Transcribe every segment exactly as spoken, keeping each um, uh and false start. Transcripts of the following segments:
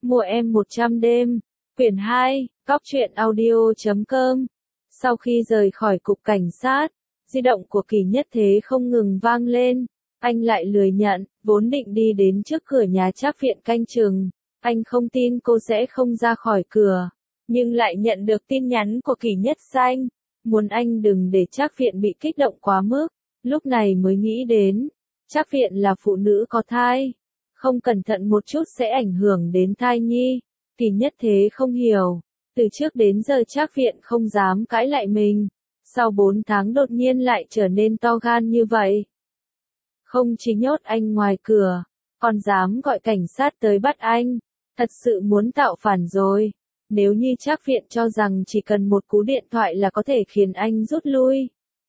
Mua em một trăm đêm. Quyển hai, Cóc truyện audio chấm com. Sau khi rời khỏi cục cảnh sát, di động của Kỳ Nhất Thế không ngừng vang lên. Anh lại lười nhận, vốn định đi đến trước cửa nhà Trác Viện canh chừng. Anh không tin cô sẽ không ra khỏi cửa, nhưng lại nhận được tin nhắn của Kỳ Nhất Xanh, muốn anh đừng để Trác Viện bị kích động quá mức. Lúc này mới nghĩ đến, Trác Viện là phụ nữ có thai, không cẩn thận một chút sẽ ảnh hưởng đến thai nhi. Kỳ Nhất Thế không hiểu, từ trước đến giờ Trác Viện không dám cãi lại mình, sau bốn tháng đột nhiên lại trở nên to gan như vậy. Không chỉ nhốt anh ngoài cửa, còn dám gọi cảnh sát tới bắt anh, thật sự muốn tạo phản rồi. Nếu như Trác Viện cho rằng chỉ cần một cú điện thoại là có thể khiến anh rút lui,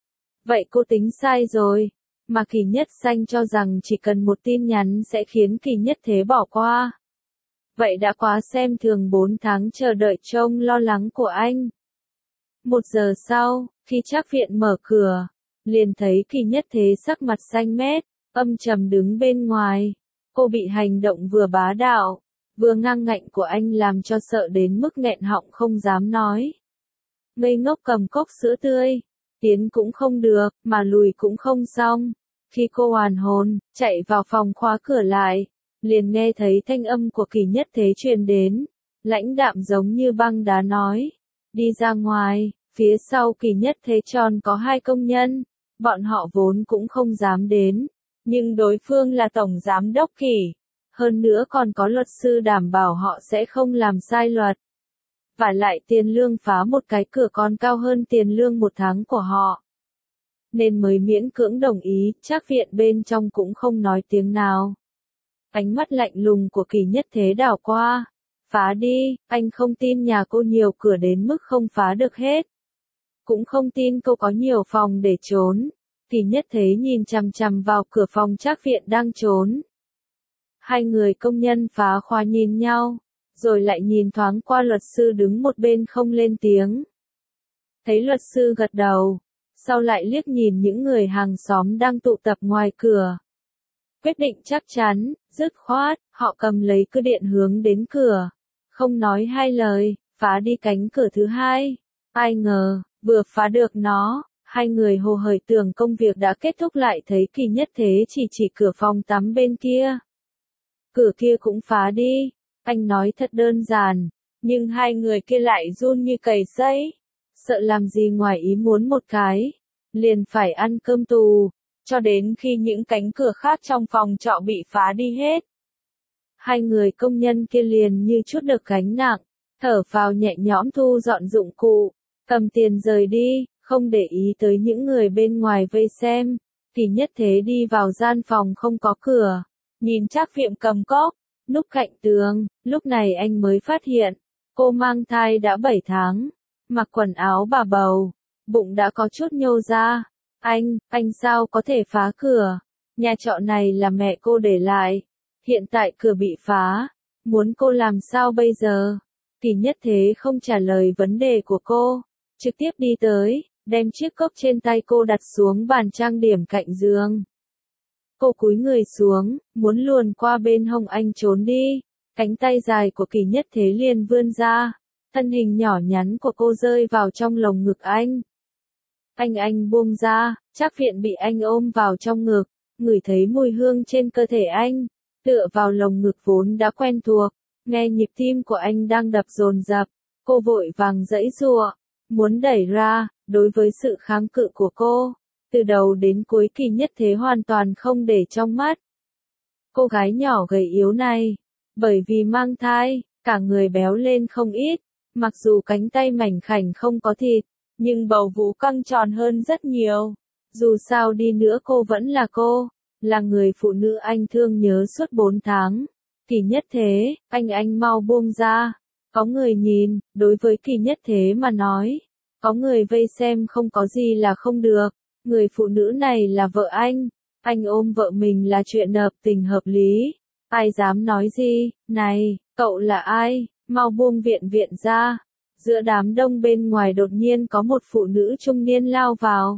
vậy cô tính sai rồi. Mà Kỳ Nhất Xanh cho rằng chỉ cần một tin nhắn sẽ khiến Kỳ Nhất Thế bỏ qua, vậy đã quá xem thường bốn tháng chờ đợi trông lo lắng của anh. Một giờ sau, khi Trác Viện mở cửa, liền thấy Kỳ Nhất Thế sắc mặt xanh mét, âm trầm đứng bên ngoài. Cô bị hành động vừa bá đạo, vừa ngang ngạnh của anh làm cho sợ đến mức nghẹn họng không dám nói. Ngây ngốc cầm cốc sữa tươi, tiến cũng không được, mà lùi cũng không xong. Khi cô hoàn hồn, chạy vào phòng khóa cửa lại, liền nghe thấy thanh âm của Kỳ Nhất Thế truyền đến, lãnh đạm giống như băng đá nói, đi ra ngoài. Phía sau Kỳ Nhất Thế tròn có hai công nhân, bọn họ vốn cũng không dám đến, nhưng đối phương là tổng giám đốc Kỳ, hơn nữa còn có luật sư đảm bảo họ sẽ không làm sai luật. Và lại tiền lương phá một cái cửa còn cao hơn tiền lương một tháng của họ, nên mới miễn cưỡng đồng ý. Trác Viện bên trong cũng không nói tiếng nào. Ánh mắt lạnh lùng của Kỳ Nhất Thế đảo qua, phá đi, anh không tin nhà cô nhiều cửa đến mức không phá được hết. Cũng không tin cô có nhiều phòng để trốn. Kỳ Nhất Thế nhìn chằm chằm vào cửa phòng Trác Viện đang trốn. Hai người công nhân phá khóa nhìn nhau, rồi lại nhìn thoáng qua luật sư đứng một bên không lên tiếng. Thấy luật sư gật đầu, sau lại liếc nhìn những người hàng xóm đang tụ tập ngoài cửa. Quyết định chắc chắn, dứt khoát, họ cầm lấy cưa điện hướng đến cửa, không nói hai lời, phá đi cánh cửa thứ hai. Ai ngờ, vừa phá được nó, hai người hồ hởi tưởng công việc đã kết thúc lại thấy Kỳ Nhất Thế chỉ chỉ cửa phòng tắm bên kia. Cửa kia cũng phá đi. Anh nói thật đơn giản, nhưng hai người kia lại run như cầy sấy, sợ làm gì ngoài ý muốn một cái, liền phải ăn cơm tù, cho đến khi những cánh cửa khác trong phòng trọ bị phá đi hết. Hai người công nhân kia liền như chút được gánh nặng, thở phào nhẹ nhõm thu dọn dụng cụ, cầm tiền rời đi, không để ý tới những người bên ngoài vây xem. Kỳ Nhất Thế đi vào gian phòng không có cửa, nhìn Trác Viện cầm cốc, núp cạnh tường. Lúc này anh mới phát hiện, cô mang thai đã bảy tháng, mặc quần áo bà bầu, bụng đã có chút nhô ra. Anh, anh sao có thể phá cửa? Nhà trọ này là mẹ cô để lại, hiện tại cửa bị phá, muốn cô làm sao bây giờ? Kỳ Nhất Thế không trả lời vấn đề của cô, trực tiếp đi tới, đem chiếc cốc trên tay cô đặt xuống bàn trang điểm cạnh giường. Cô cúi người xuống, muốn luồn qua bên hông anh trốn đi. Cánh tay dài của Kỳ Nhất Thế liền vươn ra, thân hình nhỏ nhắn của cô rơi vào trong lồng ngực anh. Anh anh buông ra, Trác Viện bị anh ôm vào trong ngực, ngửi thấy mùi hương trên cơ thể anh, tựa vào lồng ngực vốn đã quen thuộc, nghe nhịp tim của anh đang đập dồn dập, cô vội vàng giãy giụa, muốn đẩy ra. Đối với sự kháng cự của cô, từ đầu đến cuối Kỳ Nhất Thế hoàn toàn không để trong mắt. Cô gái nhỏ gầy yếu này, bởi vì mang thai, cả người béo lên không ít, mặc dù cánh tay mảnh khảnh không có thịt, nhưng bầu vú căng tròn hơn rất nhiều. Dù sao đi nữa cô vẫn là cô, là người phụ nữ anh thương nhớ suốt bốn tháng. Kỳ Nhất Thế, anh anh mau buông ra. Có người nhìn, đối với Kỳ Nhất Thế mà nói, có người vây xem không có gì là không được. Người phụ nữ này là vợ anh, anh ôm vợ mình là chuyện hợp tình hợp lý. Ai dám nói gì? Này, cậu là ai? Mau buông Viện Viện ra. Giữa đám đông bên ngoài đột nhiên có một phụ nữ trung niên lao vào.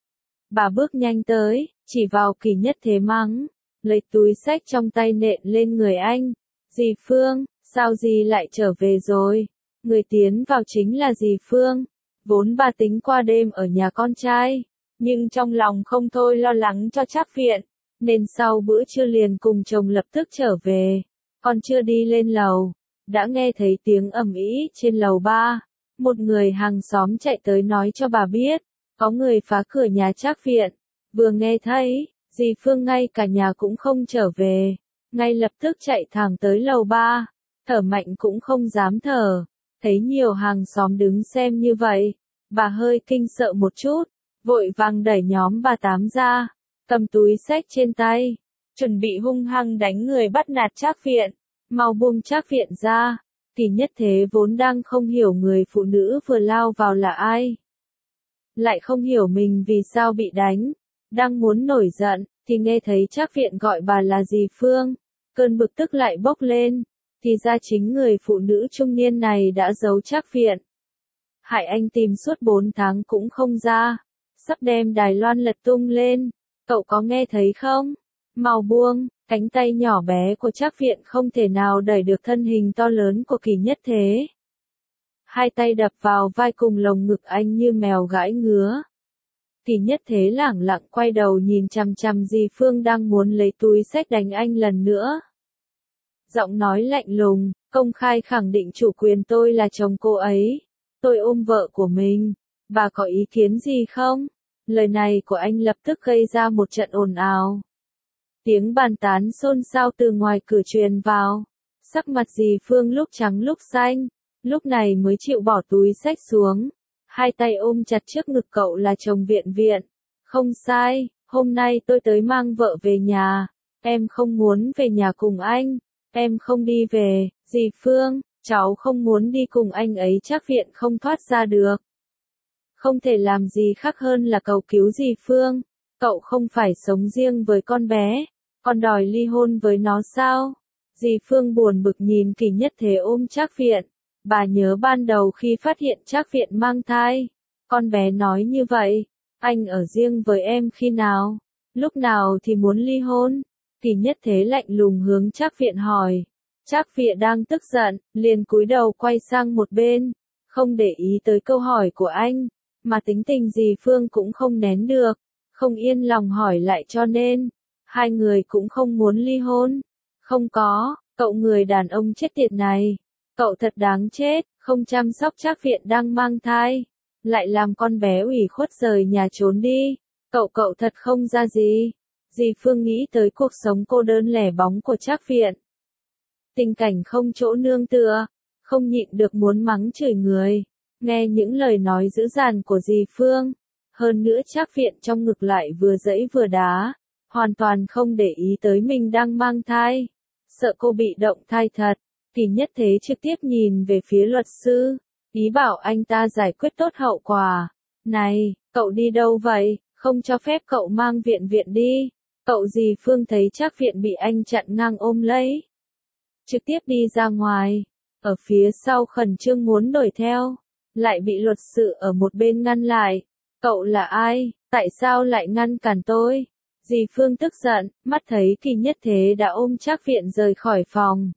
Bà bước nhanh tới, chỉ vào Kỳ Nhất Thế mắng, lấy túi xách trong tay nện lên người anh. Dì Phương, Sao dì lại trở về rồi? Người tiến vào chính là dì Phương. Vốn bà tính qua đêm ở nhà con trai, nhưng trong lòng không thôi lo lắng cho Trác Viện, nên sau bữa trưa liền cùng chồng lập tức trở về. Còn chưa đi lên lầu, đã nghe thấy tiếng ầm ĩ trên lầu ba. Một người hàng xóm chạy tới nói cho bà biết, có người phá cửa nhà Trác Viện. Vừa nghe thấy, dì Phương ngay cả nhà cũng không trở về, ngay lập tức chạy thẳng tới lầu ba, thở mạnh cũng không dám thở. Thấy nhiều hàng xóm đứng xem như vậy, bà hơi kinh sợ một chút, vội vàng đẩy nhóm bà Tám ra, cầm túi xách trên tay, chuẩn bị hung hăng đánh người bắt nạt Trác Viện. Mau buông Trác Viện ra. Kỳ Nhất Thế vốn đang không hiểu người phụ nữ vừa lao vào là ai, lại không hiểu mình vì sao bị đánh, đang muốn nổi giận, thì nghe thấy Trác Viện gọi bà là dì Phương, cơn bực tức lại bốc lên, thì ra chính người phụ nữ trung niên này đã giấu Trác Viện. Hại anh tìm suốt bốn tháng cũng không ra, sắp đem Đài Loan lật tung lên, cậu có nghe thấy không? Mau buông. Cánh tay nhỏ bé của Trác Viện không thể nào đẩy được thân hình to lớn của Kỳ Nhất Thế. Hai tay đập vào vai cùng lồng ngực anh như mèo gãi ngứa. Kỳ Nhất Thế lẳng lặng quay đầu nhìn chằm chằm dì Phương đang muốn lấy túi xách đánh anh lần nữa. Giọng nói lạnh lùng, công khai khẳng định chủ quyền tôi là chồng cô ấy. Tôi ôm vợ của mình. Bà có ý kiến gì không? Lời này của anh lập tức gây ra một trận ồn ào. Tiếng bàn tán xôn xao từ ngoài cửa truyền vào. Sắc mặt dì Phương lúc trắng lúc xanh, lúc này mới chịu bỏ túi xách xuống. Hai tay ôm chặt trước ngực cậu là chồng Viện Viện. Không sai, hôm nay tôi tới mang vợ về nhà. Em không muốn về nhà cùng anh. Em không đi về, dì Phương, cháu không muốn đi cùng anh ấy. Trác Viện không thoát ra được. Không thể làm gì khác hơn là cầu cứu dì Phương. Cậu không phải sống riêng với con bé, còn đòi ly hôn với nó sao? Dì Phương buồn bực nhìn Kỳ Nhất Thế ôm Trác Viện. Bà nhớ ban đầu khi phát hiện Trác Viện mang thai. Con bé nói như vậy, anh ở riêng với em khi nào? Lúc nào thì muốn ly hôn? Kỳ Nhất Thế lạnh lùng hướng Trác Viện hỏi. Trác Viện đang tức giận, liền cúi đầu quay sang một bên, không để ý tới câu hỏi của anh, mà tính tình dì Phương cũng không nén được, không yên lòng hỏi lại cho nên, hai người cũng không muốn ly hôn. Không có, cậu người đàn ông chết tiệt này, cậu thật đáng chết, không chăm sóc Trác Viện đang mang thai, lại làm con bé ủy khuất rời nhà trốn đi, cậu cậu thật không ra gì. Dì Phương nghĩ tới cuộc sống cô đơn lẻ bóng của Trác Viện. Tình cảnh không chỗ nương tựa, không nhịn được muốn mắng chửi người. Nghe những lời nói dữ dằn của dì Phương, hơn nữa Trác Viện trong ngực lại vừa giãy vừa đá, hoàn toàn không để ý tới mình đang mang thai, sợ cô bị động thai thật. Kỳ Nhất Thế trực tiếp nhìn về phía luật sư, ý bảo anh ta giải quyết tốt hậu quả. Này, cậu đi đâu vậy? Không cho phép cậu mang Viện Viện đi. Cậu dì Phương thấy Trác Viện bị anh chặn ngang ôm lấy, trực tiếp đi ra ngoài, ở phía sau khẩn trương muốn đuổi theo, lại bị luật sư ở một bên ngăn lại. Cậu là ai? Tại sao lại ngăn cản tôi? Dì Phương tức giận, mắt thấy Kỳ Nhất Thế đã ôm Trác Viện rời khỏi phòng.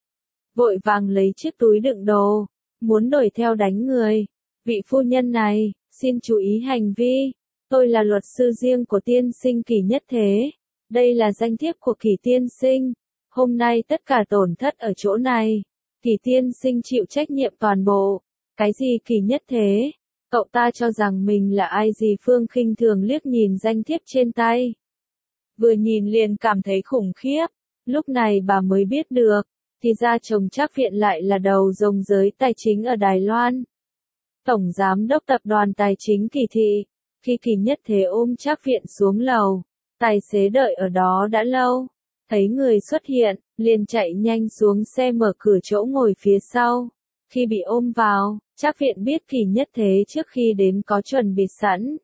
Vội vàng lấy chiếc túi đựng đồ, muốn đuổi theo đánh người. Vị phu nhân này, xin chú ý hành vi. Tôi là luật sư riêng của tiên sinh Kỳ Nhất Thế. Đây là danh thiếp của Kỳ tiên sinh. Hôm nay tất cả tổn thất ở chỗ này. Kỳ tiên sinh chịu trách nhiệm toàn bộ. Cái gì Kỳ Nhất Thế? Cậu ta cho rằng mình là ai? Dì Phương khinh thường liếc nhìn danh thiếp trên tay. Vừa nhìn liền cảm thấy khủng khiếp. Lúc này bà mới biết được, thì ra chồng Trác Viện lại là đầu rồng giới tài chính ở Đài Loan. Tổng giám đốc tập đoàn tài chính Kỳ Thị. Khi Kỳ Nhất Thế ôm Trác Viện xuống lầu, tài xế đợi ở đó đã lâu. Thấy người xuất hiện, liền chạy nhanh xuống xe mở cửa chỗ ngồi phía sau. Khi bị ôm vào, Trác Viện biết Kỳ Nhất Thế trước khi đến có chuẩn bị sẵn.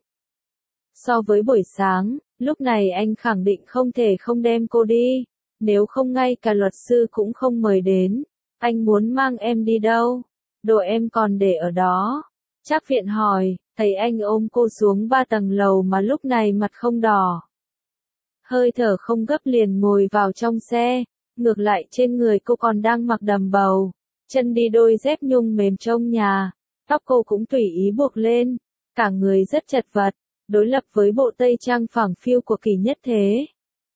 So với buổi sáng, lúc này anh khẳng định không thể không đem cô đi. Nếu không ngay cả luật sư cũng không mời đến. Anh muốn mang em đi đâu? Đồ em còn để ở đó. Trác Viện hỏi, thấy anh ôm cô xuống ba tầng lầu mà lúc này mặt không đỏ. Hơi thở không gấp liền ngồi vào trong xe. ngược lại trên người cô còn đang mặc đầm bầu, chân đi đôi dép nhung mềm trông nhà, tóc cô cũng tùy ý buộc lên, cả người rất chật vật, đối lập với bộ tây trang phẳng phiu của Kỳ Nhất Thế.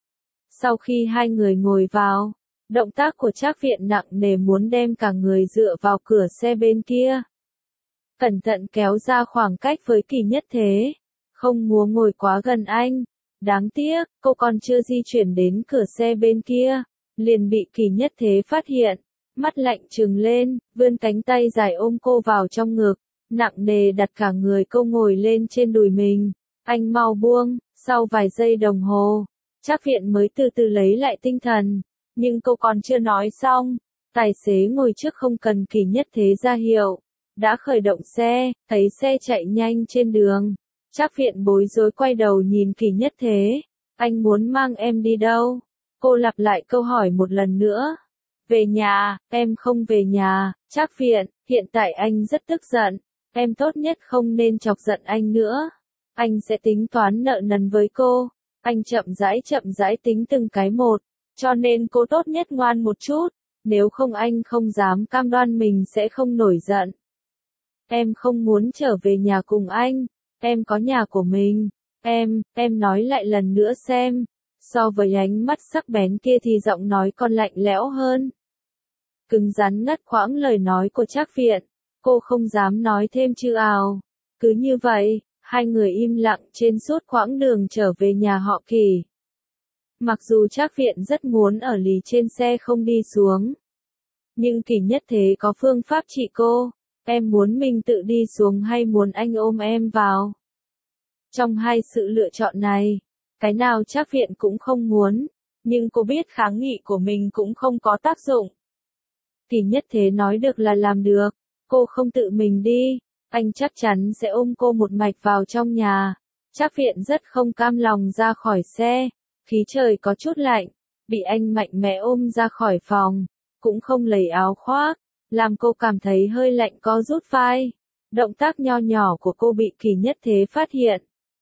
Sau khi hai người ngồi vào, động tác của Trác Viện nặng nề muốn đem cả người dựa vào cửa xe bên kia. Cẩn thận kéo ra khoảng cách với Kỳ Nhất Thế, không muốn ngồi quá gần anh. Đáng tiếc, cô còn chưa di chuyển đến cửa xe bên kia, liền bị Kỳ Nhất Thế phát hiện, mắt lạnh trừng lên, vươn cánh tay dài ôm cô vào trong ngực, nặng nề đặt cả người cô ngồi lên trên đùi mình. Anh mau buông, sau vài giây đồng hồ, Trác Viện mới từ từ lấy lại tinh thần, nhưng cô còn chưa nói xong, tài xế ngồi trước không cần Kỳ Nhất Thế ra hiệu, đã khởi động xe, thấy xe chạy nhanh trên đường. Trác Viện bối rối quay đầu nhìn Kỳ Nhất Thế, anh muốn mang em đi đâu? Cô lặp lại câu hỏi một lần nữa. Về nhà, em không về nhà. Trác Viện, hiện tại anh rất tức giận, em tốt nhất không nên chọc giận anh nữa. Anh sẽ tính toán nợ nần với cô. Anh chậm rãi chậm rãi tính từng cái một, cho nên cô tốt nhất ngoan một chút, nếu không anh không dám cam đoan mình sẽ không nổi giận. Em không muốn trở về nhà cùng anh, em có nhà của mình, em, em nói lại lần nữa xem. So với ánh mắt sắc bén kia thì giọng nói còn lạnh lẽo hơn. Cứng rắn ngắt quãng lời nói của Trác Viện, cô không dám nói thêm chữ nào. Cứ như vậy, hai người im lặng trên suốt quãng đường trở về nhà họ Kỳ. Mặc dù Trác Viện rất muốn ở lì trên xe không đi xuống, nhưng Kỳ Nhất Thế có phương pháp trị cô. Em muốn mình tự đi xuống hay muốn anh ôm em vào? Trong hai sự lựa chọn này, cái nào Trác Viện cũng không muốn, nhưng cô biết kháng nghị của mình cũng không có tác dụng. Kỳ Nhất Thế nói được là làm được, cô không tự mình đi, anh chắc chắn sẽ ôm cô một mạch vào trong nhà. Trác Viện rất không cam lòng ra khỏi xe, khí trời có chút lạnh, bị anh mạnh mẽ ôm ra khỏi phòng, cũng không lấy áo khoác, làm cô cảm thấy hơi lạnh co rút vai. Động tác nho nhỏ của cô bị Kỳ Nhất Thế phát hiện.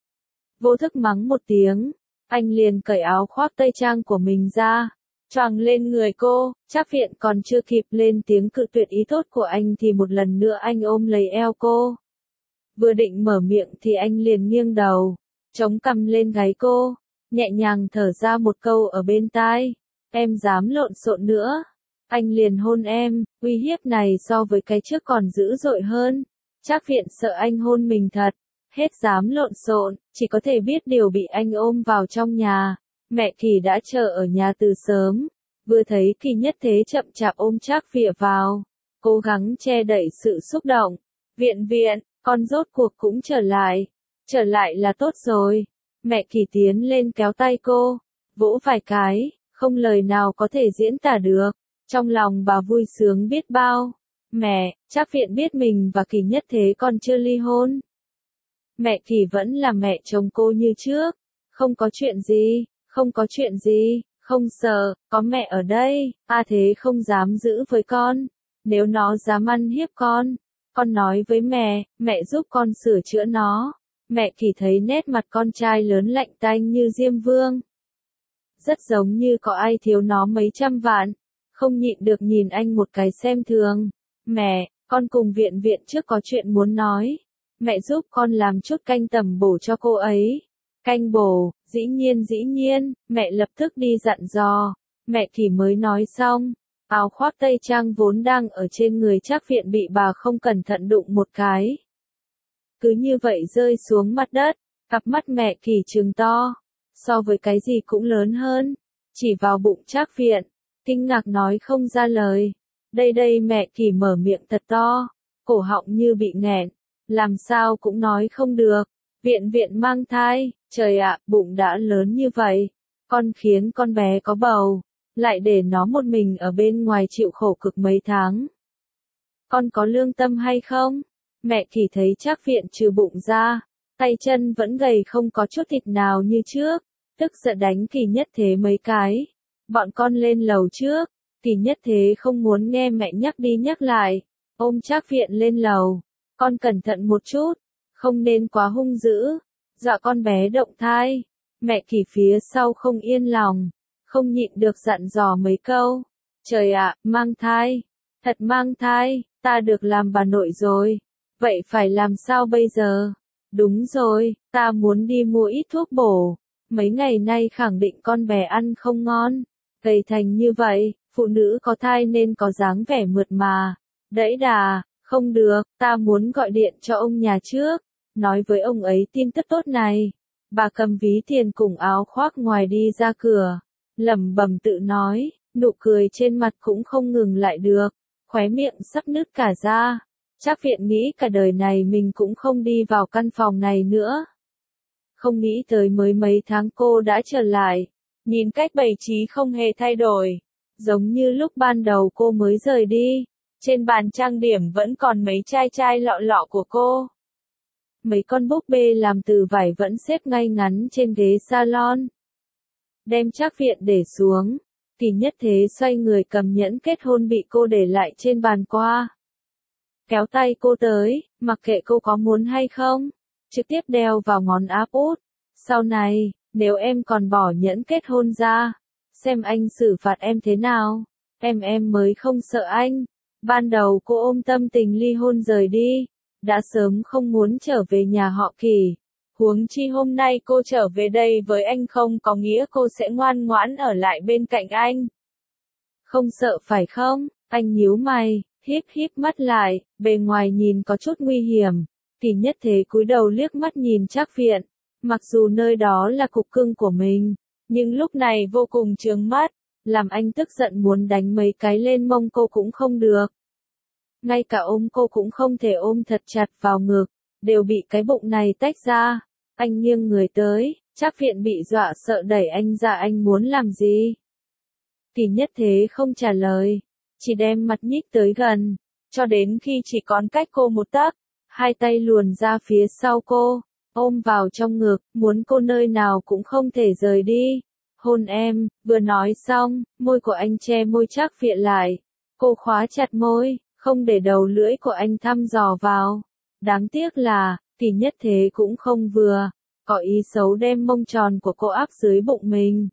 Vô thức mắng một tiếng, anh liền cởi áo khoác tây trang của mình ra, choàng lên người cô. Trác Viện còn chưa kịp lên tiếng cự tuyệt ý tốt của anh thì một lần nữa anh ôm lấy eo cô. Vừa định mở miệng thì anh liền nghiêng đầu, chống cằm lên gáy cô, nhẹ nhàng thở ra một câu ở bên tai. Em dám lộn xộn nữa, anh liền hôn em. Uy hiếp này so với cái trước còn dữ dội hơn. Trác Viện sợ anh hôn mình thật, hết dám lộn xộn, chỉ có thể biết điều bị anh ôm vào trong nhà. Mẹ Kỳ đã chờ ở nhà từ sớm, vừa thấy Kỳ Nhất Thế chậm chạp ôm Trác Viện vào, cố gắng che đậy sự xúc động. Viện Viện, con rốt cuộc cũng trở lại, trở lại là tốt rồi. Mẹ Kỳ tiến lên kéo tay cô, vỗ vài cái, không lời nào có thể diễn tả được. Trong lòng bà vui sướng biết bao. Mẹ, Trác Viện biết mình và Kỳ Nhất Thế còn chưa ly hôn. Mẹ Kỳ vẫn là mẹ chồng cô như trước. Không có chuyện gì, không có chuyện gì, không sợ, có mẹ ở đây. A Thế không dám giữ với con. Nếu nó dám ăn hiếp con, con nói với mẹ, mẹ giúp con sửa chữa nó. Mẹ Kỳ thấy nét mặt con trai lớn lạnh tanh như Diêm Vương, rất giống như có ai thiếu nó mấy trăm vạn. Không nhịn được nhìn anh một cái xem thường. Mẹ, con cùng Viện Viện trước có chuyện muốn nói. Mẹ giúp con làm chút canh tẩm bổ cho cô ấy. Canh bổ, dĩ nhiên dĩ nhiên, mẹ lập tức đi dặn dò. Mẹ Kỳ mới nói xong, áo khoác tây trang vốn đang ở trên người Trác Viện bị bà không cẩn thận đụng một cái. Cứ như vậy rơi xuống mặt đất, cặp mắt mẹ Kỳ trừng to, so với cái gì cũng lớn hơn, chỉ vào bụng Trác Viện. Kinh ngạc nói không ra lời. Đây đây mẹ Kỳ mở miệng thật to, cổ họng như bị nghẹn, làm sao cũng nói không được. Viện Viện mang thai, trời ạ, bụng đã lớn như vậy, con khiến con bé có bầu, lại để nó một mình ở bên ngoài chịu khổ cực mấy tháng. Con có lương tâm hay không? Mẹ Kỳ thấy Trác Viện trừ bụng ra, tay chân vẫn gầy không có chút thịt nào như trước, tức giận đánh Kỳ Nhất Thế mấy cái. Bọn con lên lầu trước. Kỳ Nhất Thế không muốn nghe mẹ nhắc đi nhắc lại, ôm Trác Viện lên lầu. Con cẩn thận một chút, không nên quá hung dữ, dọa con bé động thai. Mẹ Kỳ phía sau không yên lòng, không nhịn được dặn dò mấy câu. Trời ạ, mang thai, thật mang thai, ta được làm bà nội rồi. Vậy phải làm sao bây giờ? Đúng rồi, ta muốn đi mua ít thuốc bổ. Mấy ngày nay khẳng định con bé ăn không ngon. Gầy thành như vậy, phụ nữ có thai nên có dáng vẻ mượt mà. Đẫy đà, không được, ta muốn gọi điện cho ông nhà trước. Nói với ông ấy tin tức tốt này. Bà cầm ví tiền cùng áo khoác ngoài đi ra cửa. Lẩm bẩm tự nói, nụ cười trên mặt cũng không ngừng lại được. Khóe miệng sắp nứt cả ra. Trác Viện nghĩ cả đời này mình cũng không đi vào căn phòng này nữa. Không nghĩ tới mới mấy tháng cô đã trở lại. Nhìn cách bày trí không hề thay đổi. Giống như lúc ban đầu cô mới rời đi. Trên bàn trang điểm vẫn còn mấy chai chai lọ lọ của cô. Mấy con búp bê làm từ vải vẫn xếp ngay ngắn trên ghế salon. Đem Trác Viện để xuống. Kỳ Nhất Thế xoay người cầm nhẫn kết hôn bị cô để lại trên bàn qua. Kéo tay cô tới, mặc kệ cô có muốn hay không, trực tiếp đeo vào ngón áp út. Sau này, nếu em còn bỏ nhẫn kết hôn ra, xem anh xử phạt em thế nào. Em em mới không sợ anh. Ban đầu cô ôm tâm tình ly hôn rời đi, đã sớm không muốn trở về nhà họ Kỳ. Huống chi hôm nay cô trở về đây với anh không có nghĩa cô sẽ ngoan ngoãn ở lại bên cạnh anh. Không sợ phải không? Anh nhíu mày, híp híp mắt lại, bề ngoài nhìn có chút nguy hiểm. Kỳ Nhất Thế cúi đầu liếc mắt nhìn Trác Viện, mặc dù nơi đó là cục cưng của mình, nhưng lúc này vô cùng chướng mắt, làm anh tức giận muốn đánh mấy cái lên mông cô cũng không được. Ngay cả ôm cô cũng không thể ôm thật chặt vào ngực, đều bị cái bụng này tách ra. Anh nghiêng người tới, Trác Viện bị dọa sợ đẩy anh ra. Anh muốn làm gì? Kỳ Nhất Thế không trả lời, chỉ đem mặt nhích tới gần, cho đến khi chỉ còn cách cô một tấc, hai tay luồn ra phía sau cô, ôm vào trong ngực, muốn cô nơi nào cũng không thể rời đi. Hôn em. Vừa nói xong, môi của anh che môi Trác Viện lại. Cô khóa chặt môi, không để đầu lưỡi của anh thăm dò vào. Đáng tiếc là, Kỳ Nhất Thế cũng không vừa, có ý xấu đem mông tròn của cô áp dưới bụng mình.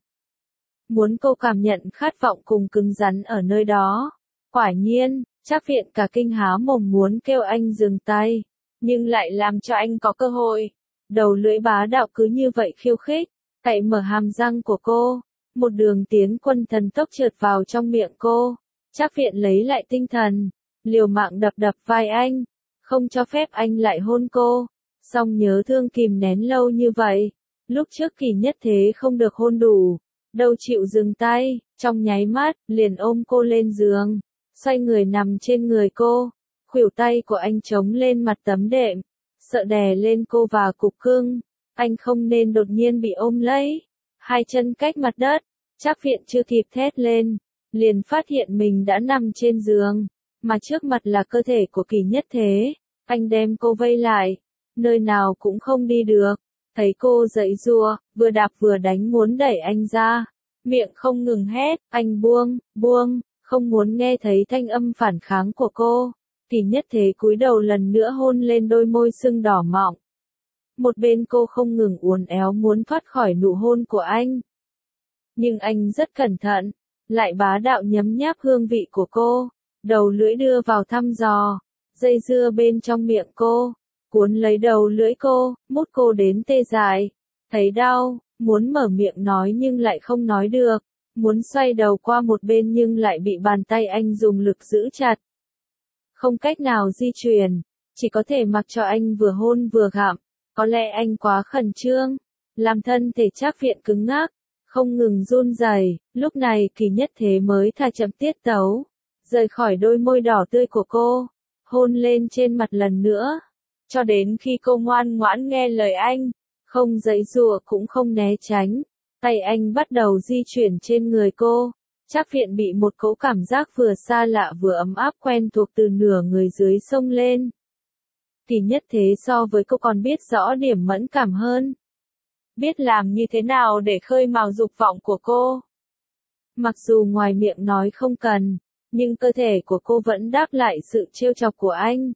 Muốn cô cảm nhận khát vọng cùng cứng rắn ở nơi đó. Quả nhiên, Trác Viện cả kinh há mồm muốn kêu anh dừng tay, nhưng lại làm cho anh có cơ hội. Đầu lưỡi bá đạo cứ như vậy khiêu khích, cậy mở hàm răng của cô, một đường tiến quân thần tốc trượt vào trong miệng cô. Trác Viện lấy lại tinh thần, liều mạng đập đập vai anh, không cho phép anh lại hôn cô. Song nhớ thương kìm nén lâu như vậy, lúc trước Kỳ Nhất Thế không được hôn đủ, đâu chịu dừng tay, trong nháy mắt, liền ôm cô lên giường, xoay người nằm trên người cô, khuỷu tay của anh chống lên mặt tấm đệm, sợ đè lên cô và cục cưng, anh không nên đột nhiên bị ôm lấy, hai chân cách mặt đất. Trác Viện chưa kịp thét lên, liền phát hiện mình đã nằm trên giường, mà trước mặt là cơ thể của Kỳ Nhất Thế. Anh đem cô vây lại, nơi nào cũng không đi được. Thấy cô giãy giụa, vừa đạp vừa đánh muốn đẩy anh ra, miệng không ngừng hét, anh buông, buông, không muốn nghe thấy thanh âm phản kháng của cô. Kỳ Nhất Thế cúi đầu lần nữa hôn lên đôi môi sưng đỏ mọng. Một bên cô không ngừng uốn éo muốn thoát khỏi nụ hôn của anh. Nhưng anh rất cẩn thận, lại bá đạo nhấm nháp hương vị của cô, đầu lưỡi đưa vào thăm dò, dây dưa bên trong miệng cô, cuốn lấy đầu lưỡi cô, mút cô đến tê dại. Thấy đau, muốn mở miệng nói nhưng lại không nói được, muốn xoay đầu qua một bên nhưng lại bị bàn tay anh dùng lực giữ chặt. Không cách nào di chuyển, chỉ có thể mặc cho anh vừa hôn vừa gặm. Có lẽ anh quá khẩn trương, làm thân thể Trác Viện cứng ngắc, không ngừng run rẩy. Lúc này Kỳ Nhất Thế mới thả chậm tiết tấu, rời khỏi đôi môi đỏ tươi của cô, hôn lên trên mặt lần nữa, cho đến khi cô ngoan ngoãn nghe lời anh, không giãy giụa cũng không né tránh. Tay anh bắt đầu di chuyển trên người cô. Trác Viện bị một cỗ cảm giác vừa xa lạ vừa ấm áp quen thuộc từ nửa người dưới xông lên. Kỳ Nhất Thế so với cô còn biết rõ điểm mẫn cảm hơn, biết làm như thế nào để khơi mào dục vọng của cô. Mặc dù ngoài miệng nói không cần, nhưng cơ thể của cô vẫn đáp lại sự trêu chọc của anh.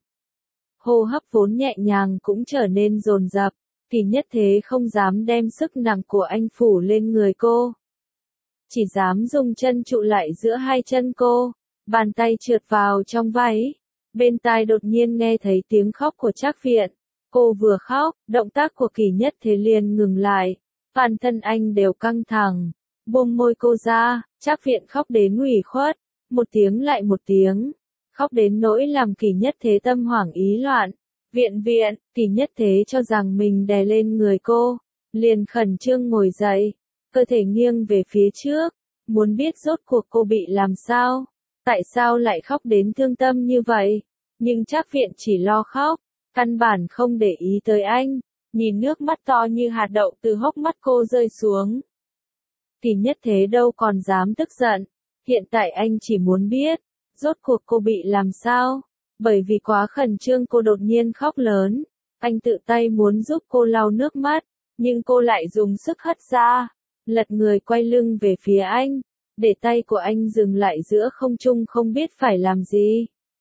Hô hấp vốn nhẹ nhàng cũng trở nên dồn dập, Kỳ Nhất Thế không dám đem sức nặng của anh phủ lên người cô. chỉ dám dùng chân trụ lại giữa hai chân cô, bàn tay trượt vào trong váy. Bên tai đột nhiên nghe thấy tiếng khóc của Trác Viện. Cô vừa khóc, động tác của Kỳ Nhất Thế liền ngừng lại, toàn thân anh đều căng thẳng. Buông môi cô ra, Trác Viện khóc đến ủy khuất, một tiếng lại một tiếng, khóc đến nỗi làm Kỳ Nhất Thế tâm hoảng ý loạn. Viện viện, Kỳ Nhất Thế cho rằng mình đè lên người cô, liền khẩn trương ngồi dậy, cơ thể nghiêng về phía trước, muốn biết rốt cuộc cô bị làm sao, tại sao lại khóc đến thương tâm như vậy. Nhưng Trác Viện chỉ lo khóc, căn bản không để ý tới anh, nhìn nước mắt to như hạt đậu từ hốc mắt cô rơi xuống. Kỳ Nhất Thế đâu còn dám tức giận, hiện tại anh chỉ muốn biết, rốt cuộc cô bị làm sao, bởi vì quá khẩn trương cô đột nhiên khóc lớn, anh tự tay muốn giúp cô lau nước mắt, nhưng cô lại dùng sức hất ra, lật người quay lưng về phía anh, để tay của anh dừng lại giữa không trung không biết phải làm gì.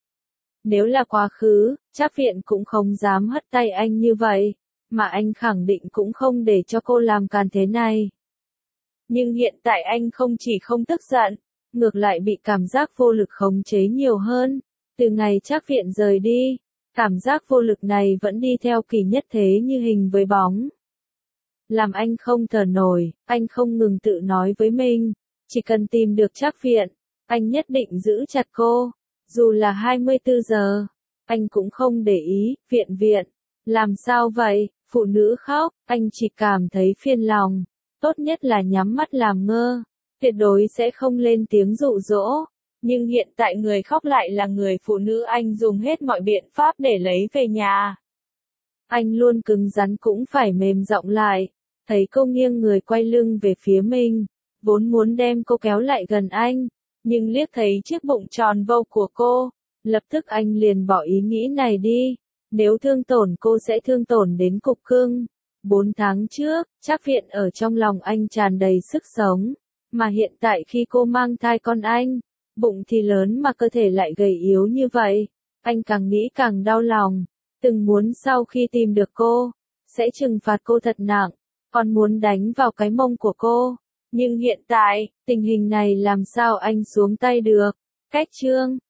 Nếu là quá khứ, Trác Viện cũng không dám hất tay anh như vậy, mà anh khẳng định cũng không để cho cô làm càn thế này. Nhưng hiện tại anh không chỉ không tức giận, ngược lại bị cảm giác vô lực khống chế nhiều hơn. Từ ngày Trác Viện rời đi, cảm giác vô lực này vẫn đi theo Kỳ Nhất Thế như hình với bóng. Làm anh không thở nổi, anh không ngừng tự nói với mình, chỉ cần tìm được Trác Viện, anh nhất định giữ chặt cô. Dù là hai mươi tư giờ, anh cũng không để ý. Viện viện, làm sao vậy? Phụ nữ khóc, anh chỉ cảm thấy phiền lòng. Tốt nhất là nhắm mắt làm ngơ, tuyệt đối sẽ không lên tiếng dụ dỗ. Nhưng hiện tại người khóc lại là người phụ nữ anh dùng hết mọi biện pháp để lấy về nhà. Anh luôn cứng rắn cũng phải mềm giọng lại, thấy cô nghiêng người quay lưng về phía mình, vốn muốn đem cô kéo lại gần anh. Nhưng liếc thấy chiếc bụng tròn vâu của cô, lập tức anh liền bỏ ý nghĩ này đi. Nếu thương tổn cô sẽ thương tổn đến cục cưng. Bốn tháng trước, Trác Viện ở trong lòng anh tràn đầy sức sống. Mà hiện tại khi cô mang thai con anh, bụng thì lớn mà cơ thể lại gầy yếu như vậy. Anh càng nghĩ càng đau lòng. Từng muốn sau khi tìm được cô, sẽ trừng phạt cô thật nặng. Còn muốn đánh vào cái mông của cô. Nhưng hiện tại, tình hình này làm sao anh xuống tay được. Cách chương